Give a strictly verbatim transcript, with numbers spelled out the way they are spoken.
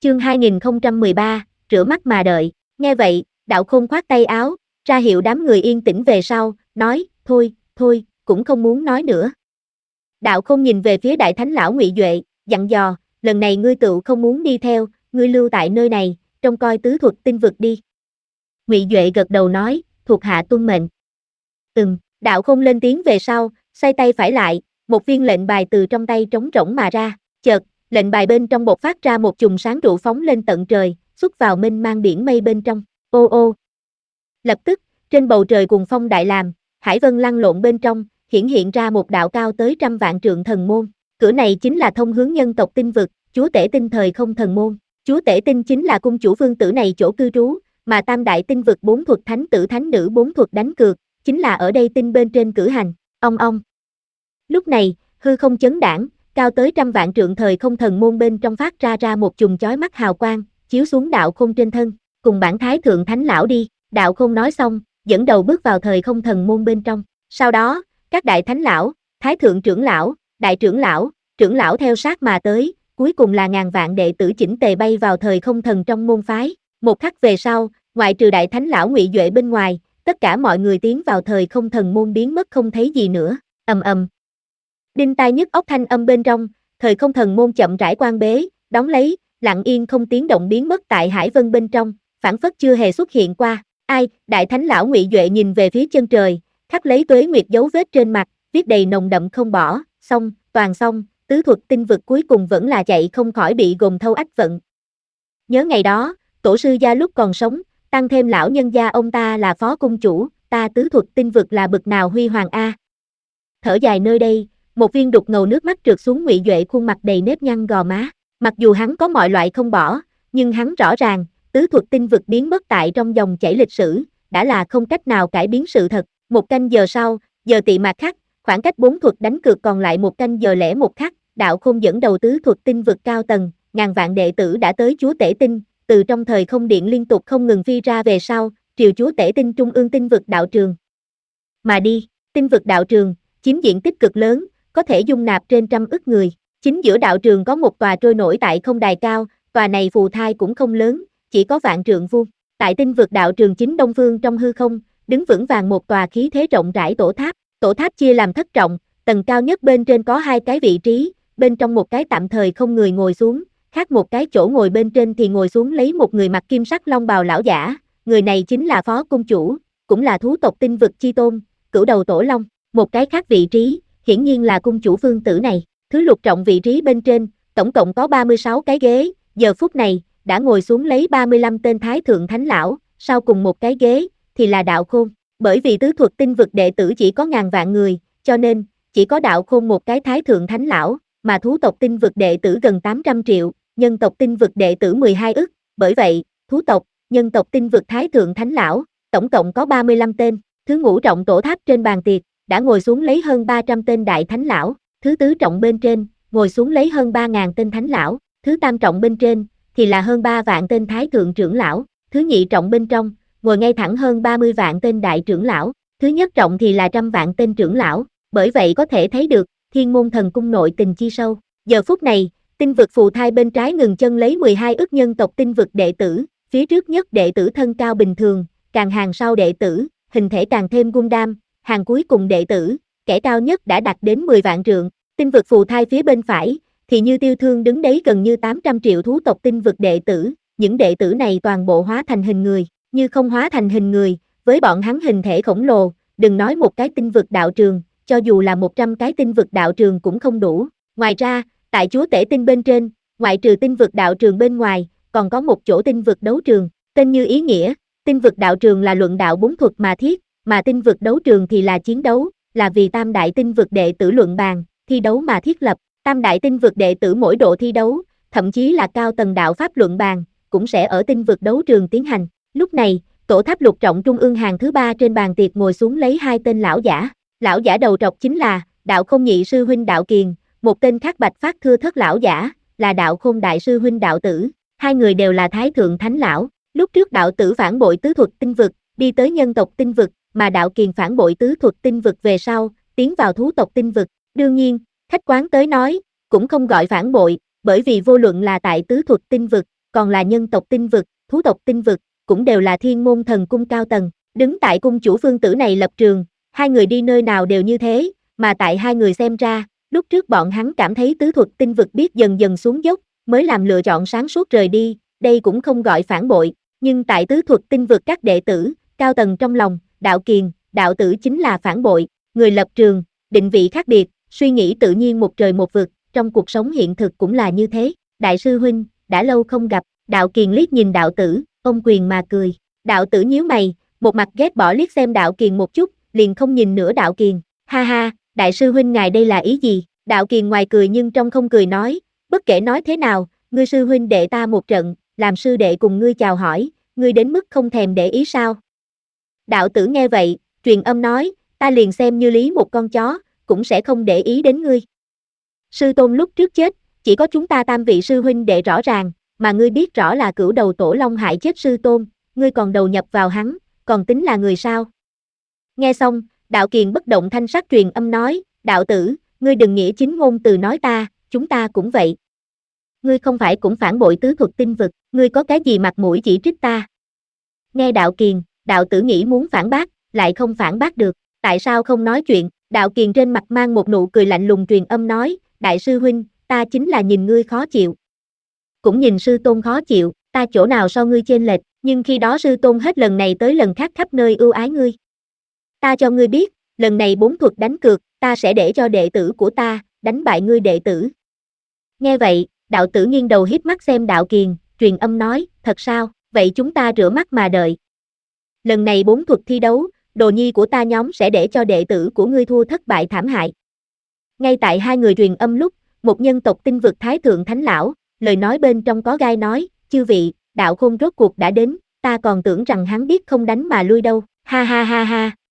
Chương hai nghìn không trăm mười ba, rửa mắt mà đợi. Nghe vậy, Đạo Khôn khoát tay áo, ra hiệu đám người yên tĩnh về sau, nói, thôi, thôi, cũng không muốn nói nữa. Đạo Khôn nhìn về phía Đại Thánh lão Ngụy Duệ, dặn dò, lần này ngươi tựu không muốn đi theo, ngươi lưu tại nơi này, trông coi tứ thuật tinh vực đi. Ngụy Duệ gật đầu nói, thuộc hạ tuân mệnh. Ừm, Đạo Khôn lên tiếng về sau, xoay tay phải lại, một viên lệnh bài từ trong tay trống rỗng mà ra, chợt, lệnh bài bên trong bộc phát ra một chùm sáng trụ phóng lên tận trời, xuất vào mênh mang biển mây bên trong. Ô ô. Lập tức, trên bầu trời cuồng phong đại làm, hải vân lăn lộn bên trong, hiển hiện ra một đạo cao tới trăm vạn trượng thần môn. Cửa này chính là thông hướng nhân tộc tinh vực, chúa tể tinh thời không thần môn. Chúa tể tinh chính là cung chủ vương tử này chỗ cư trú, mà tam đại tinh vực bốn thuật thánh tử thánh nữ bốn thuật đánh cược, chính là ở đây tinh bên trên cử hành. Ong ong. Lúc này, hư không chấn đãng, cao tới trăm vạn trượng thời không thần môn bên trong phát ra ra một chùm chói mắt hào quang, chiếu xuống Đạo Khôn trên thân, cùng bản thái thượng thánh lão đi. Đạo Khôn nói xong, dẫn đầu bước vào thời không thần môn bên trong. Sau đó, các đại thánh lão, thái thượng trưởng lão, đại trưởng lão, trưởng lão theo sát mà tới, cuối cùng là ngàn vạn đệ tử chỉnh tề bay vào thời không thần trong môn phái. Một khắc về sau, ngoại trừ đại thánh lão Ngụy Duệ bên ngoài, tất cả mọi người tiến vào thời không thần môn biến mất không thấy gì nữa. Ầm ầm. Đinh tai nhức óc thanh âm bên trong, thời không thần môn chậm rãi quan bế, đóng lấy, lặng yên không tiếng động biến mất tại hải vân bên trong, phảng phất chưa hề xuất hiện qua. Ai? Đại thánh lão Ngụy Duệ nhìn về phía chân trời, khắc lấy tuế nguyệt dấu vết trên mặt, viết đầy nồng đậm không bỏ, xong, toàn xong, tứ thuật tinh vực cuối cùng vẫn là chạy không khỏi bị gồm thâu ách vận. Nhớ ngày đó, tổ sư gia lúc còn sống, tăng thêm lão nhân gia ông ta là phó cung chủ, ta tứ thuật tinh vực là bực nào huy hoàng a. Thở dài nơi đây, một viên đục ngầu nước mắt trượt xuống Ngụy Duệ khuôn mặt đầy nếp nhăn gò má. Mặc dù hắn có mọi loại không bỏ, nhưng hắn rõ ràng, tứ thuật tinh vực biến mất tại trong dòng chảy lịch sử, đã là không cách nào cải biến sự thật. Một canh giờ sau, giờ tị mạt khắc, khoảng cách bốn thuật đánh cược còn lại một canh giờ lẻ một khắc, Đạo Khôn dẫn đầu tứ thuật tinh vực cao tầng, ngàn vạn đệ tử đã tới chúa tể tinh, từ trong thời không điện liên tục không ngừng phi ra về sau, triều chúa tể tinh trung ương tinh vực đạo trường. Mà đi, tinh vực đạo trường, chiếm diện tích cực lớn, có thể dung nạp trên trăm ức người. Chính giữa đạo trường có một tòa trôi nổi tại không đài cao, tòa này phù thai cũng không lớn, chỉ có vạn trượng vuông. Tại tinh vực đạo trường chính đông phương trong hư không, đứng vững vàng một tòa khí thế rộng rãi tổ tháp. Tổ tháp chia làm thất trọng, tầng cao nhất bên trên có hai cái vị trí, bên trong một cái tạm thời không người ngồi xuống, khác một cái chỗ ngồi bên trên thì ngồi xuống lấy một người mặc kim sắc long bào lão giả, người này chính là phó cung chủ, cũng là thú tộc tinh vực chi tôn, cửu đầu tổ long. Một cái khác vị trí, hiển nhiên là cung chủ vương tử này. Thứ lục trọng vị trí bên trên, tổng cộng có ba mươi sáu cái ghế, giờ phút này, đã ngồi xuống lấy ba mươi lăm tên thái thượng thánh lão, sau cùng một cái ghế, thì là Đạo Khôn. Bởi vì tứ thuật tinh vực đệ tử chỉ có ngàn vạn người, cho nên, chỉ có Đạo Khôn một cái thái thượng thánh lão, mà thú tộc tinh vực đệ tử gần tám trăm triệu, nhân tộc tinh vực đệ tử mười hai ức, bởi vậy, thú tộc, nhân tộc tinh vực thái thượng thánh lão, tổng cộng có ba mươi lăm tên. Thứ ngũ trọng tổ tháp trên bàn tiệc, đã ngồi xuống lấy hơn ba trăm tên đại thánh lão. Thứ tứ trọng bên trên, ngồi xuống lấy hơn ba nghìn tên thánh lão. Thứ tam trọng bên trên, thì là hơn ba vạn tên thái thượng trưởng lão. Thứ nhị trọng bên trong, ngồi ngay thẳng hơn ba mươi vạn tên đại trưởng lão. Thứ nhất trọng thì là trăm vạn tên trưởng lão. Bởi vậy có thể thấy được, thiên môn thần cung nội tình chi sâu. Giờ phút này, tinh vực phù thai bên trái ngừng chân lấy mười hai ức nhân tộc tinh vực đệ tử, phía trước nhất đệ tử thân cao bình thường, càng hàng sau đệ tử, hình thể càng thêm Gundam, hàng cuối cùng đệ tử, kẻ cao nhất đã đạt đến mười vạn trượng. Tinh vực phù thai phía bên phải, thì như tiêu thương đứng đấy gần như tám trăm triệu thú tộc tinh vực đệ tử, những đệ tử này toàn bộ hóa thành hình người, như không hóa thành hình người, với bọn hắn hình thể khổng lồ, đừng nói một cái tinh vực đạo trường, cho dù là một trăm cái tinh vực đạo trường cũng không đủ. Ngoài ra, tại chúa tể tinh bên trên, ngoại trừ tinh vực đạo trường bên ngoài, còn có một chỗ tinh vực đấu trường, tên như ý nghĩa, tinh vực đạo trường là luận đạo bốn thuật mà thiết, mà tinh vực đấu trường thì là chiến đấu, là vì tam đại tinh vực đệ tử luận bàn, thi đấu mà thiết lập. Tam đại tinh vực đệ tử mỗi độ thi đấu, thậm chí là cao tầng đạo pháp luận bàn, cũng sẽ ở tinh vực đấu trường tiến hành. Lúc này, tổ tháp lục trọng trung ương hàng thứ ba trên bàn tiệc ngồi xuống lấy hai tên lão giả. Lão giả đầu trọc chính là Đạo Khôn nhị sư huynh Đạo Kiền, một tên khác bạch phát thưa thất lão giả, là Đạo Khôn đại sư huynh Đạo Tử. Hai người đều là thái thượng thánh lão. Lúc trước Đạo Tử phản bội tứ thuật tinh vực, đi tới nhân tộc tinh vực, mà Đạo Kiền phản bội tứ thuật tinh vực về sau, tiến vào thú tộc tinh vực. Đương nhiên, khách quán tới nói, cũng không gọi phản bội, bởi vì vô luận là tại tứ thuật tinh vực, còn là nhân tộc tinh vực, thú tộc tinh vực, cũng đều là thiên môn thần cung cao tầng. Đứng tại cung chủ phương tử này lập trường, hai người đi nơi nào đều như thế, mà tại hai người xem ra, lúc trước bọn hắn cảm thấy tứ thuật tinh vực biết dần dần xuống dốc, mới làm lựa chọn sáng suốt rời đi, đây cũng không gọi phản bội, nhưng tại tứ thuật tinh vực các đệ tử, cao tầng trong lòng, đạo kiền, đạo tử chính là phản bội, người lập trường, định vị khác biệt, suy nghĩ tự nhiên một trời một vực, trong cuộc sống hiện thực cũng là như thế. Đại sư huynh, đã lâu không gặp, đạo kiền liếc nhìn đạo tử, ôm quyền mà cười. Đạo tử nhíu mày, một mặt ghét bỏ liếc xem đạo kiền một chút, liền không nhìn nữa đạo kiền. Ha ha, đại sư huynh ngài đây là ý gì? Đạo kiền ngoài cười nhưng trong không cười nói, bất kể nói thế nào, ngươi sư huynh đệ ta một trận, làm sư đệ cùng ngươi chào hỏi, ngươi đến mức không thèm để ý sao? Đạo tử nghe vậy, truyền âm nói, ta liền xem như lý một con chó, cũng sẽ không để ý đến ngươi. Sư tôn lúc trước chết, chỉ có chúng ta tam vị sư huynh đệ rõ ràng, mà ngươi biết rõ là cửu đầu tổ long hại chết sư tôn, ngươi còn đầu nhập vào hắn, còn tính là người sao? Nghe xong, đạo kiền bất động thanh sắc truyền âm nói, đạo tử, ngươi đừng nghĩa chính ngôn từ nói ta, chúng ta cũng vậy. Ngươi không phải cũng phản bội tứ thuật tinh vực, ngươi có cái gì mặt mũi chỉ trích ta? Nghe đạo kiền, đạo tử nghĩ muốn phản bác, lại không phản bác được, tại sao không nói chuyện? Đạo kiền trên mặt mang một nụ cười lạnh lùng truyền âm nói, đại sư huynh, ta chính là nhìn ngươi khó chịu. Cũng nhìn sư tôn khó chịu, ta chỗ nào so ngươi chênh lệch, nhưng khi đó sư tôn hết lần này tới lần khác khắp nơi ưu ái ngươi. Ta cho ngươi biết, lần này bốn thuật đánh cược, ta sẽ để cho đệ tử của ta, đánh bại ngươi đệ tử. Nghe vậy, đạo tử nghiêng đầu híp mắt xem đạo kiền, truyền âm nói, thật sao, vậy chúng ta rửa mắt mà đợi. Lần này bốn thuật thi đấu, đồ nhi của ta nhóm sẽ để cho đệ tử của ngươi thua thất bại thảm hại. Ngay tại hai người truyền âm lúc, một nhân tộc tinh vực thái thượng thánh lão, lời nói bên trong có gai nói, chư vị, đạo khôn rốt cuộc đã đến, ta còn tưởng rằng hắn biết không đánh mà lui đâu, ha ha ha ha.